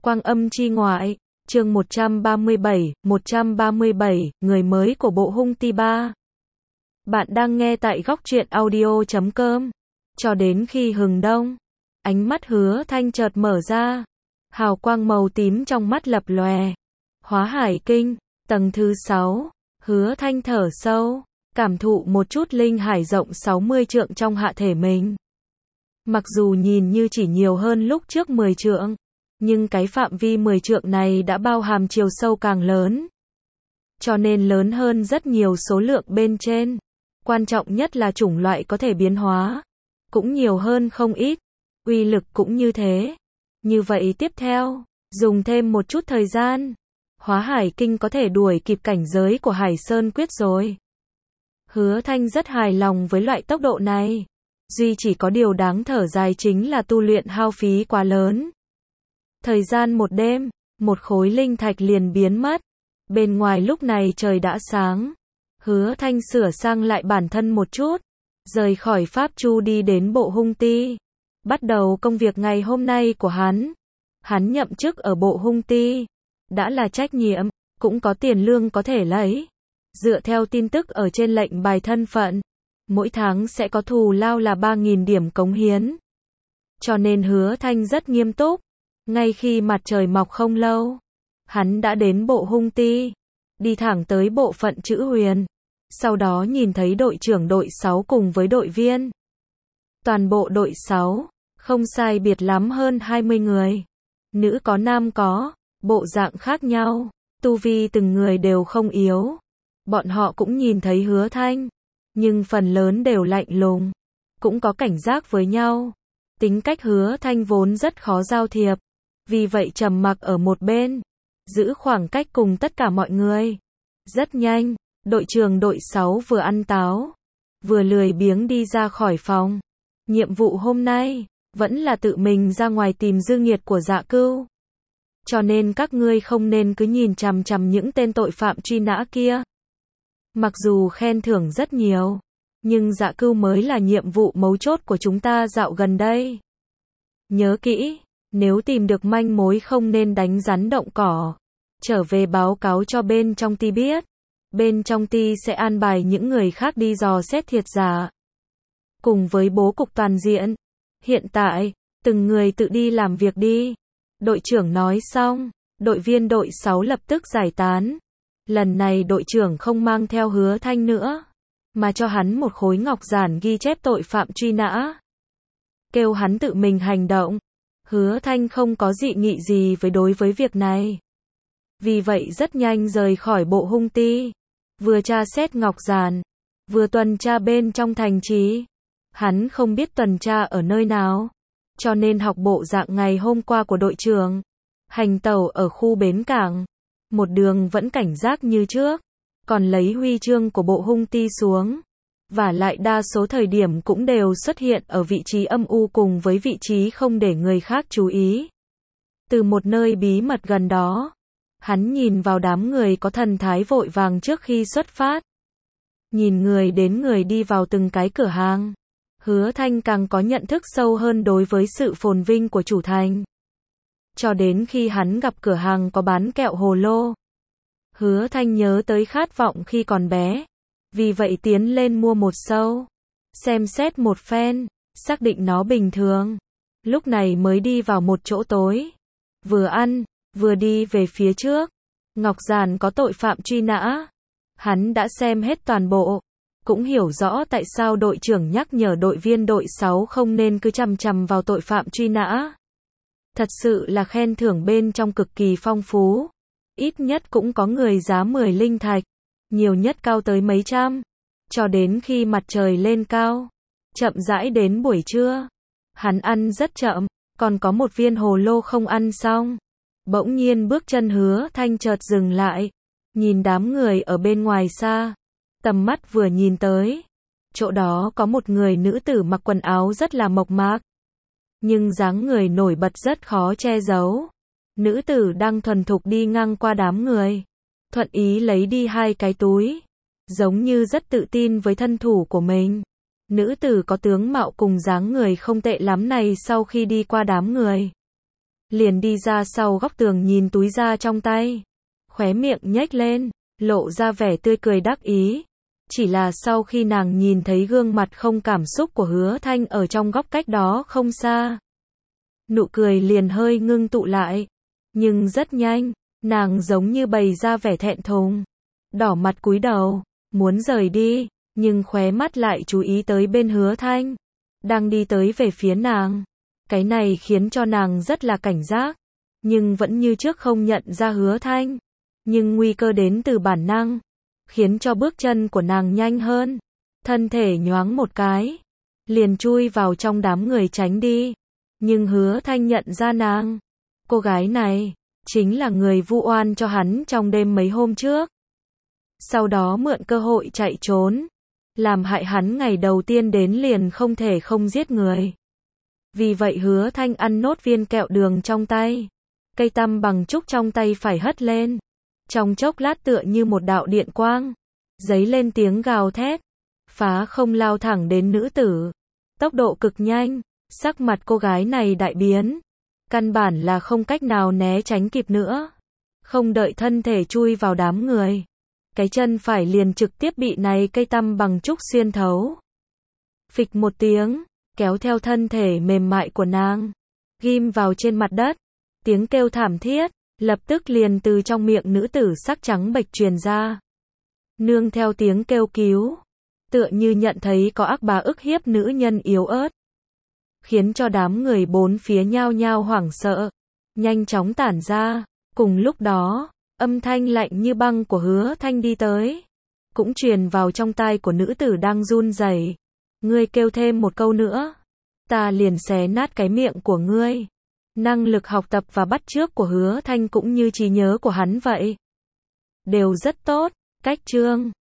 Quang âm chi ngoại, chương 137, người mới của bộ Hung Ti 3. Bạn đang nghe tại góc truyện audio.com. Cho đến khi hừng đông, ánh mắt Hứa Thanh chợt mở ra, hào quang màu tím trong mắt lập lòe. Hóa Hải Kinh, tầng thứ 6, Hứa Thanh thở sâu, cảm thụ một chút linh hải rộng 60 trượng trong hạ thể mình. Mặc dù nhìn như chỉ nhiều hơn lúc trước 10 trượng, nhưng cái phạm vi 10 trượng này đã bao hàm chiều sâu càng lớn. Cho nên lớn hơn rất nhiều số lượng bên trên. Quan trọng nhất là chủng loại có thể biến hóa, cũng nhiều hơn không ít. Uy lực cũng như thế. Như vậy tiếp theo, dùng thêm một chút thời gian, Hóa Hải Kinh có thể đuổi kịp cảnh giới của Hải Sơn Quyết rồi. Hứa Thanh rất hài lòng với loại tốc độ này. Duy chỉ có điều đáng thở dài chính là tu luyện hao phí quá lớn. Thời gian một đêm, một khối linh thạch liền biến mất. Bên ngoài lúc này trời đã sáng. Hứa Thanh sửa sang lại bản thân một chút, rời khỏi Pháp Chu đi đến bộ Hung Ti. Bắt đầu công việc ngày hôm nay của hắn. Hắn nhậm chức ở bộ Hung Ti. Đã là trách nhiệm, cũng có tiền lương có thể lấy. Dựa theo tin tức ở trên lệnh bài thân phận, mỗi tháng sẽ có thù lao là 3.000 điểm cống hiến. Cho nên Hứa Thanh rất nghiêm túc. Ngay khi mặt trời mọc không lâu, hắn đã đến bộ Hung Ti, đi thẳng tới bộ phận Chữ Huyền. Sau đó nhìn thấy đội trưởng đội 6 cùng với đội viên. Toàn bộ đội 6, không sai biệt lắm hơn 20 người. Nữ có nam có, bộ dạng khác nhau, tu vi từng người đều không yếu. Bọn họ cũng nhìn thấy Hứa Thanh, nhưng phần lớn đều lạnh lùng, cũng có cảnh giác với nhau. Tính cách Hứa Thanh vốn rất khó giao thiệp, vì vậy trầm mặc ở một bên, giữ khoảng cách cùng tất cả mọi người. Rất nhanh, đội trưởng đội 6 vừa ăn táo, vừa lười biếng đi ra khỏi phòng. Nhiệm vụ hôm nay, vẫn là tự mình ra ngoài tìm dư nghiệt của Dạ Cưu. Cho nên các ngươi không nên cứ nhìn chằm chằm những tên tội phạm truy nã kia. Mặc dù khen thưởng rất nhiều, nhưng Dạ Cưu mới là nhiệm vụ mấu chốt của chúng ta dạo gần đây. Nhớ kỹ, nếu tìm được manh mối không nên đánh rắn động cỏ. Trở về báo cáo cho bên trong ty biết. Bên trong ty sẽ an bài những người khác đi dò xét thiệt giả. Cùng với bố cục toàn diện. Hiện tại, từng người tự đi làm việc đi. Đội trưởng nói xong, đội viên đội 6 lập tức giải tán. Lần này đội trưởng không mang theo Hứa Thanh nữa, mà cho hắn một khối ngọc giản ghi chép tội phạm truy nã. Kêu hắn tự mình hành động. Hứa Thanh không có dị nghị gì đối với việc này. Vì vậy rất nhanh rời khỏi bộ Hung Ti. Vừa tra xét ngọc giản, vừa tuần tra bên trong thành trì. Hắn không biết tuần tra ở nơi nào, cho nên học bộ dạng ngày hôm qua của đội trưởng. Hành tẩu ở khu bến cảng. Một đường vẫn cảnh giác như trước, còn lấy huy chương của bộ Hung Ti xuống. Và lại đa số thời điểm cũng đều xuất hiện ở vị trí âm u cùng với vị trí không để người khác chú ý. Từ một nơi bí mật gần đó, hắn nhìn vào đám người có thần thái vội vàng trước khi xuất phát. Nhìn người đến người đi vào từng cái cửa hàng. Hứa Thanh càng có nhận thức sâu hơn đối với sự phồn vinh của chủ thành. Cho đến khi hắn gặp cửa hàng có bán kẹo hồ lô. Hứa Thanh nhớ tới khát vọng khi còn bé. Vì vậy tiến lên mua một sâu. Xem xét một phen, xác định nó bình thường. Lúc này mới đi vào một chỗ tối. Vừa ăn, vừa đi về phía trước. Ngọc giản có tội phạm truy nã. Hắn đã xem hết toàn bộ. Cũng hiểu rõ tại sao đội trưởng nhắc nhở đội viên đội 6 không nên cứ chằm chằm vào tội phạm truy nã. Thật sự là khen thưởng bên trong cực kỳ phong phú. Ít nhất cũng có người giá 10 linh thạch. Nhiều nhất cao tới mấy trăm. Cho đến khi mặt trời lên cao. Chậm rãi đến buổi trưa. Hắn ăn rất chậm. Còn có một viên hồ lô không ăn xong. Bỗng nhiên bước chân Hứa Thanh chợt dừng lại. Nhìn đám người ở bên ngoài xa. Tầm mắt vừa nhìn tới. Chỗ đó có một người nữ tử mặc quần áo rất là mộc mạc. Nhưng dáng người nổi bật rất khó che giấu. Nữ tử đang thuần thục đi ngang qua đám người. Thuận ý lấy đi 2 cái túi. Giống như rất tự tin với thân thủ của mình. Nữ tử có tướng mạo cùng dáng người không tệ lắm này sau khi đi qua đám người. liền đi ra sau góc tường nhìn túi da trong tay. Khóe miệng nhếch lên, lộ ra vẻ tươi cười đắc ý. Chỉ là sau khi nàng nhìn thấy gương mặt không cảm xúc của Hứa Thanh ở trong góc cách đó không xa, nụ cười liền hơi ngưng tụ lại. Nhưng rất nhanh, nàng giống như bày ra vẻ thẹn thùng, đỏ mặt cúi đầu, muốn rời đi, nhưng khóe mắt lại chú ý tới bên Hứa Thanh, đang đi tới về phía nàng. Cái này khiến cho nàng rất là cảnh giác, nhưng vẫn như trước không nhận ra Hứa Thanh. Nhưng nguy cơ đến từ bản năng, khiến cho bước chân của nàng nhanh hơn, thân thể nhoáng một cái, liền chui vào trong đám người tránh đi. Nhưng Hứa Thanh nhận ra nàng, cô gái này chính là người vu oan cho hắn trong đêm mấy hôm trước, sau đó mượn cơ hội chạy trốn, làm hại hắn ngày đầu tiên đến liền không thể không giết người. Vì vậy Hứa Thanh ăn nốt viên kẹo đường trong tay, cây tăm bằng trúc trong tay phải hất lên, trong chốc lát tựa như một đạo điện quang, giấy lên tiếng gào thét, phá không lao thẳng đến nữ tử, tốc độ cực nhanh, sắc mặt cô gái này đại biến, căn bản là không cách nào né tránh kịp nữa, không đợi thân thể chui vào đám người, cái chân phải liền trực tiếp bị này cây tăm bằng trúc xuyên thấu. Phịch một tiếng, kéo theo thân thể mềm mại của nàng, ghim vào trên mặt đất, tiếng kêu thảm thiết, lập tức liền từ trong miệng nữ tử sắc trắng bệch truyền ra. Nương theo tiếng kêu cứu, tựa như nhận thấy có ác bá ức hiếp nữ nhân yếu ớt, khiến cho đám người bốn phía nhao nhao hoảng sợ, nhanh chóng tản ra. Cùng lúc đó, âm thanh lạnh như băng của Hứa Thanh đi tới, cũng truyền vào trong tai của nữ tử đang run rẩy. Ngươi kêu thêm một câu nữa, ta liền xé nát cái miệng của ngươi. Năng lực học tập và bắt chước của Hứa Thanh cũng như trí nhớ của hắn vậy, đều rất tốt. Cách chương